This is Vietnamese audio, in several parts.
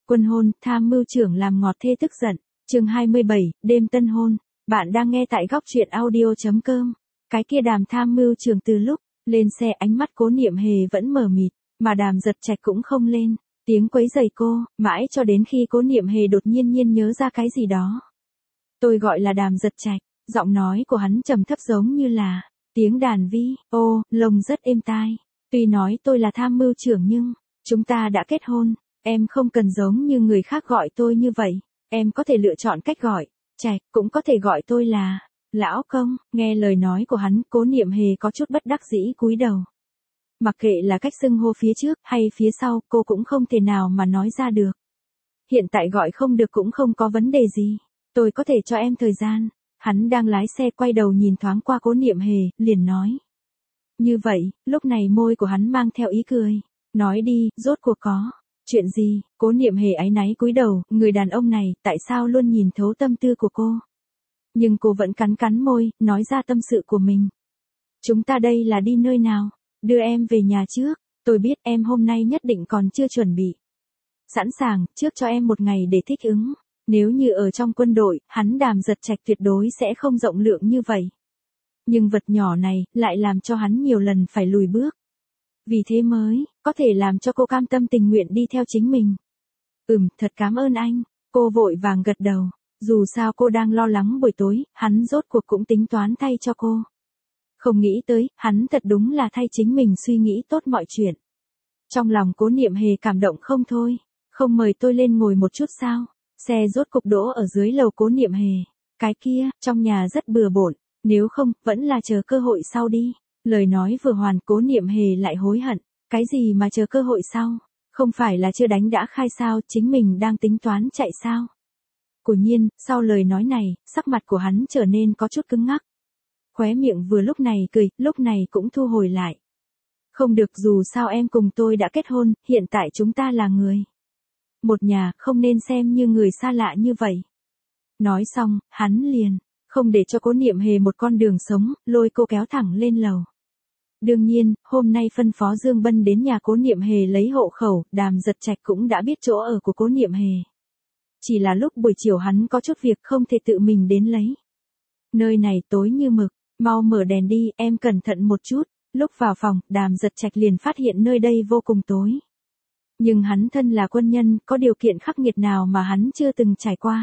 Quân hôn, tham mưu trưởng làm ngọt thê tức giận. Chương 27, đêm tân hôn. Bạn đang nghe tại góc truyện audio.com. Cái kia Đàm tham mưu trưởng từ lúc lên xe ánh mắt Cố Niệm Hề vẫn mờ mịt, mà Đàm Giật Trạch cũng không lên tiếng quấy rầy cô, mãi cho đến khi Cố Niệm Hề đột nhiên nhớ ra cái gì đó. Tôi gọi là Đàm Giật Trạch, giọng nói của hắn trầm thấp giống như là tiếng đàn vi, lồng rất êm tai. Tuy nói tôi là tham mưu trưởng nhưng chúng ta đã kết hôn, em không cần giống như người khác gọi tôi như vậy, em có thể lựa chọn cách gọi Trạch, cũng có thể gọi tôi là Lão Công. Nghe lời nói của hắn, Cố Niệm Hề có chút bất đắc dĩ cúi đầu. Mặc kệ là cách xưng hô phía trước hay phía sau, cô cũng không thể nào mà nói ra được. Hiện tại gọi không được cũng không có vấn đề gì, tôi có thể cho em thời gian. Hắn đang lái xe quay đầu nhìn thoáng qua Cố Niệm Hề, liền nói. Như vậy, lúc này môi của hắn mang theo ý cười. Nói đi, rốt cuộc có chuyện gì? Cố Niệm Hề áy náy cúi đầu, người đàn ông này, tại sao luôn nhìn thấu tâm tư của cô? Nhưng cô vẫn cắn môi, nói ra tâm sự của mình. Chúng ta đây là đi nơi nào? Đưa em về nhà trước, tôi biết em hôm nay nhất định còn chưa chuẩn bị sẵn sàng, trước cho em một ngày để thích ứng. Nếu như ở trong quân đội, hắn Đàm Giật Trạch tuyệt đối sẽ không rộng lượng như vậy. Nhưng vật nhỏ này, lại làm cho hắn nhiều lần phải lùi bước. Vì thế mới, có thể làm cho cô cam tâm tình nguyện đi theo chính mình. Thật cảm ơn anh. Cô vội vàng gật đầu. Dù sao cô đang lo lắng buổi tối, hắn rốt cuộc cũng tính toán thay cho cô. Không nghĩ tới, hắn thật đúng là thay chính mình suy nghĩ tốt mọi chuyện. Trong lòng Cố Niệm Hề cảm động không thôi. Không mời tôi lên ngồi một chút sao? Xe rốt cục đỗ ở dưới lầu Cố Niệm Hề. Cái kia, trong nhà rất bừa bộn, nếu không, vẫn là chờ cơ hội sau đi. Lời nói vừa hoàn, Cố Niệm Hề lại hối hận. Cái gì mà chờ cơ hội sau? Không phải là chưa đánh đã khai sao, chính mình đang tính toán chạy sao? Quả nhiên, sau lời nói này, sắc mặt của hắn trở nên có chút cứng ngắc. Khóe miệng vừa lúc này cười, lúc này cũng thu hồi lại. Không được, dù sao em cùng tôi đã kết hôn, hiện tại chúng ta là người một nhà, không nên xem như người xa lạ như vậy. Nói xong, hắn liền không để cho Cố Niệm Hề một con đường sống, lôi cô kéo thẳng lên lầu. Đương nhiên, hôm nay phân phó Dương Bân đến nhà Cố Niệm Hề lấy hộ khẩu, Đàm Giật Trạch cũng đã biết chỗ ở của Cố Niệm Hề. Chỉ là lúc buổi chiều hắn có chút việc không thể tự mình đến lấy. Nơi này tối như mực, mau mở đèn đi, em cẩn thận một chút. Lúc vào phòng, Đàm Giật Trạch liền phát hiện nơi đây vô cùng tối. Nhưng hắn thân là quân nhân, có điều kiện khắc nghiệt nào mà hắn chưa từng trải qua.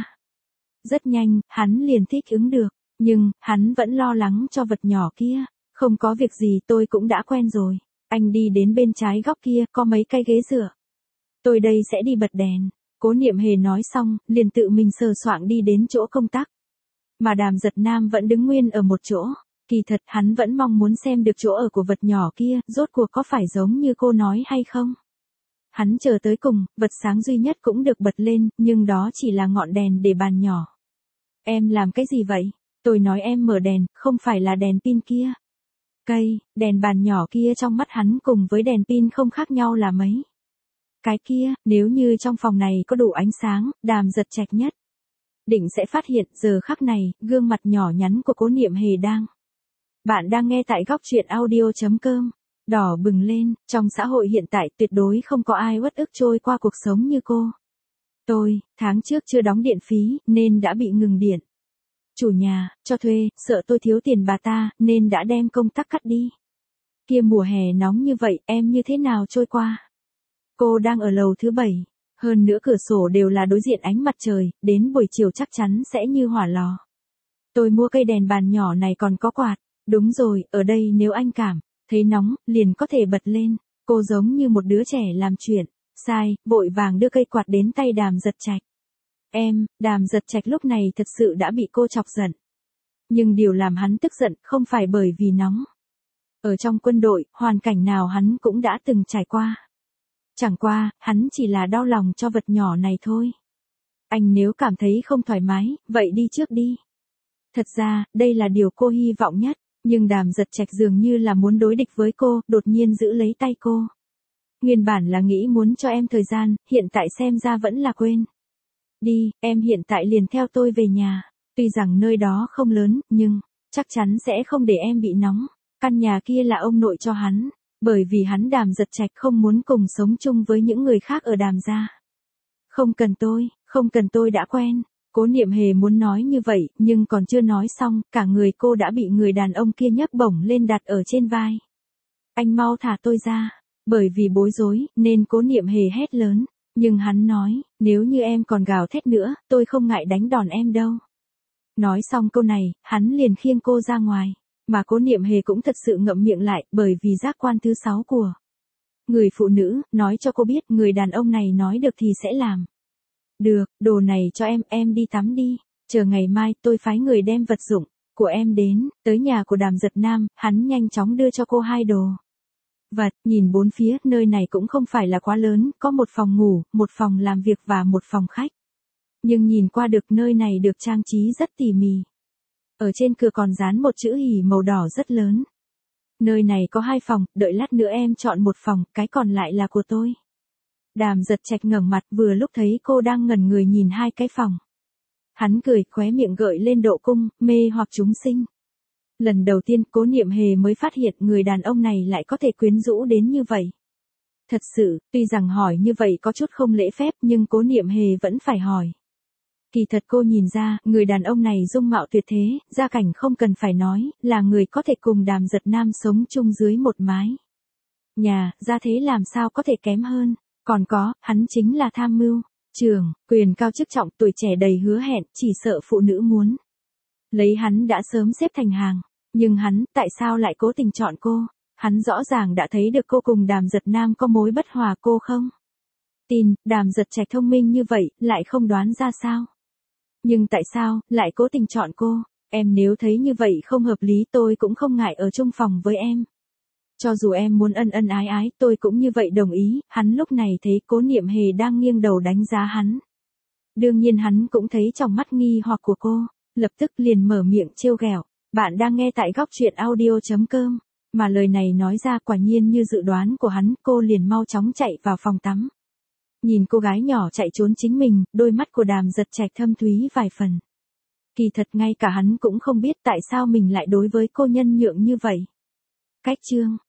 Rất nhanh, hắn liền thích ứng được, nhưng, hắn vẫn lo lắng cho vật nhỏ kia. Không có việc gì, tôi cũng đã quen rồi. Anh đi đến bên trái góc kia, có mấy cái ghế dựa. Tôi đây sẽ đi bật đèn. Cố Niệm Hề nói xong, liền tự mình sờ soạng đi đến chỗ công tắc. Mà Đàm Giật Nam vẫn đứng nguyên ở một chỗ. Kỳ thật, hắn vẫn mong muốn xem được chỗ ở của vật nhỏ kia, rốt cuộc có phải giống như cô nói hay không. Hắn chờ tới cùng, vật sáng duy nhất cũng được bật lên, nhưng đó chỉ là ngọn đèn để bàn nhỏ. Em làm cái gì vậy? Tôi nói em mở đèn, không phải là đèn pin kia. Đèn bàn nhỏ kia trong mắt hắn cùng với đèn pin không khác nhau là mấy. Cái kia, nếu như trong phòng này có đủ ánh sáng, Đàm Giật Trạch nhất định sẽ phát hiện giờ khắc này, gương mặt nhỏ nhắn của Cố Niệm Hề đang. Bạn đang nghe tại góc truyện audio.com. Đỏ bừng lên, trong xã hội hiện tại tuyệt đối không có ai uất ức trôi qua cuộc sống như cô. Tôi, tháng trước chưa đóng điện phí, nên đã bị ngừng điện. Chủ nhà, cho thuê, sợ tôi thiếu tiền bà ta, nên đã đem công tắc cắt đi. Kia mùa hè nóng như vậy, em như thế nào trôi qua? Cô đang ở lầu thứ 7, hơn nữa cửa sổ đều là đối diện ánh mặt trời, đến buổi chiều chắc chắn sẽ như hỏa lò. Tôi mua cây đèn bàn nhỏ này còn có quạt. Đúng rồi, ở đây nếu anh cảm thấy nóng, liền có thể bật lên. Cô giống như một đứa trẻ làm chuyện sai, vội vàng đưa cây quạt đến tay Đàm Giật Trạch. Đàm Giật Trạch lúc này thật sự đã bị cô chọc giận. Nhưng điều làm hắn tức giận không phải bởi vì nóng. Ở trong quân đội, hoàn cảnh nào hắn cũng đã từng trải qua. Chẳng qua, hắn chỉ là đau lòng cho vật nhỏ này thôi. Anh nếu cảm thấy không thoải mái, vậy đi trước đi. Thật ra, đây là điều cô hy vọng nhất. Nhưng Đàm Giật Trạch dường như là muốn đối địch với cô, đột nhiên giữ lấy tay cô. Nguyên bản là nghĩ muốn cho em thời gian, hiện tại xem ra vẫn là quên. Đi, em hiện tại liền theo tôi về nhà. Tuy rằng nơi đó không lớn, nhưng chắc chắn sẽ không để em bị nóng. Căn nhà kia là ông nội cho hắn, bởi vì hắn Đàm Giật Trạch không muốn cùng sống chung với những người khác ở Đàm gia. không cần tôi đã quen. Cố Niệm Hề muốn nói như vậy, nhưng còn chưa nói xong, cả người cô đã bị người đàn ông kia nhấc bổng lên đặt ở trên vai. Anh mau thả tôi ra. Bởi vì bối rối, nên Cố Niệm Hề hét lớn. Nhưng hắn nói, nếu như em còn gào thét nữa, tôi không ngại đánh đòn em đâu. Nói xong câu này, hắn liền khiêng cô ra ngoài. Mà Cố Niệm Hề cũng thật sự ngậm miệng lại, bởi vì giác quan thứ 6 của người phụ nữ, nói cho cô biết người đàn ông này nói được thì sẽ làm. Được, đồ này cho em đi tắm đi. Chờ ngày mai tôi phái người đem vật dụng của em đến, tới nhà của Đàm Giật Nam, hắn nhanh chóng đưa cho cô 2 đồ vật, nhìn bốn phía, nơi này cũng không phải là quá lớn, có một phòng ngủ, một phòng làm việc và một phòng khách. Nhưng nhìn qua được nơi này được trang trí rất tỉ mỉ. Ở trên cửa còn dán một chữ hỉ màu đỏ rất lớn. Nơi này có 2 phòng, đợi lát nữa em chọn một phòng, cái còn lại là của tôi. Đàm Giật Trạch ngẩng mặt vừa lúc thấy cô đang ngẩn người nhìn 2 cái phòng. Hắn cười, khóe miệng gợi lên độ cung, mê hoặc chúng sinh. Lần đầu tiên Cố Niệm Hề mới phát hiện người đàn ông này lại có thể quyến rũ đến như vậy. Thật sự, tuy rằng hỏi như vậy có chút không lễ phép nhưng Cố Niệm Hề vẫn phải hỏi. Kỳ thật cô nhìn ra, người đàn ông này dung mạo tuyệt thế, gia cảnh không cần phải nói, là người có thể cùng Đàm Giật Nam sống chung dưới một mái nhà, gia thế làm sao có thể kém hơn. Còn có, hắn chính là tham mưu trưởng, quyền cao chức trọng, tuổi trẻ đầy hứa hẹn, chỉ sợ phụ nữ muốn lấy hắn đã sớm xếp thành hàng. Nhưng hắn, tại sao lại cố tình chọn cô? Hắn rõ ràng đã thấy được cô cùng Đàm Giật Nam có mối bất hòa, cô không tin. Đàm Giật Trạch thông minh như vậy, lại không đoán ra sao? Nhưng tại sao, lại cố tình chọn cô? Em nếu thấy như vậy không hợp lý tôi cũng không ngại ở chung phòng với em. Cho dù em muốn ân ân ái ái, tôi cũng như vậy đồng ý. Hắn lúc này thấy Cố Niệm Hề đang nghiêng đầu đánh giá hắn. Đương nhiên hắn cũng thấy trong mắt nghi hoặc của cô, lập tức liền mở miệng trêu ghẹo. Bạn đang nghe tại góc truyện audio.com. Mà lời này nói ra quả nhiên như dự đoán của hắn, cô liền mau chóng chạy vào phòng tắm. Nhìn cô gái nhỏ chạy trốn chính mình, đôi mắt của Đàm Giật Trạch thâm thúy vài phần. Kỳ thật ngay cả hắn cũng không biết tại sao mình lại đối với cô nhân nhượng như vậy. Cách chương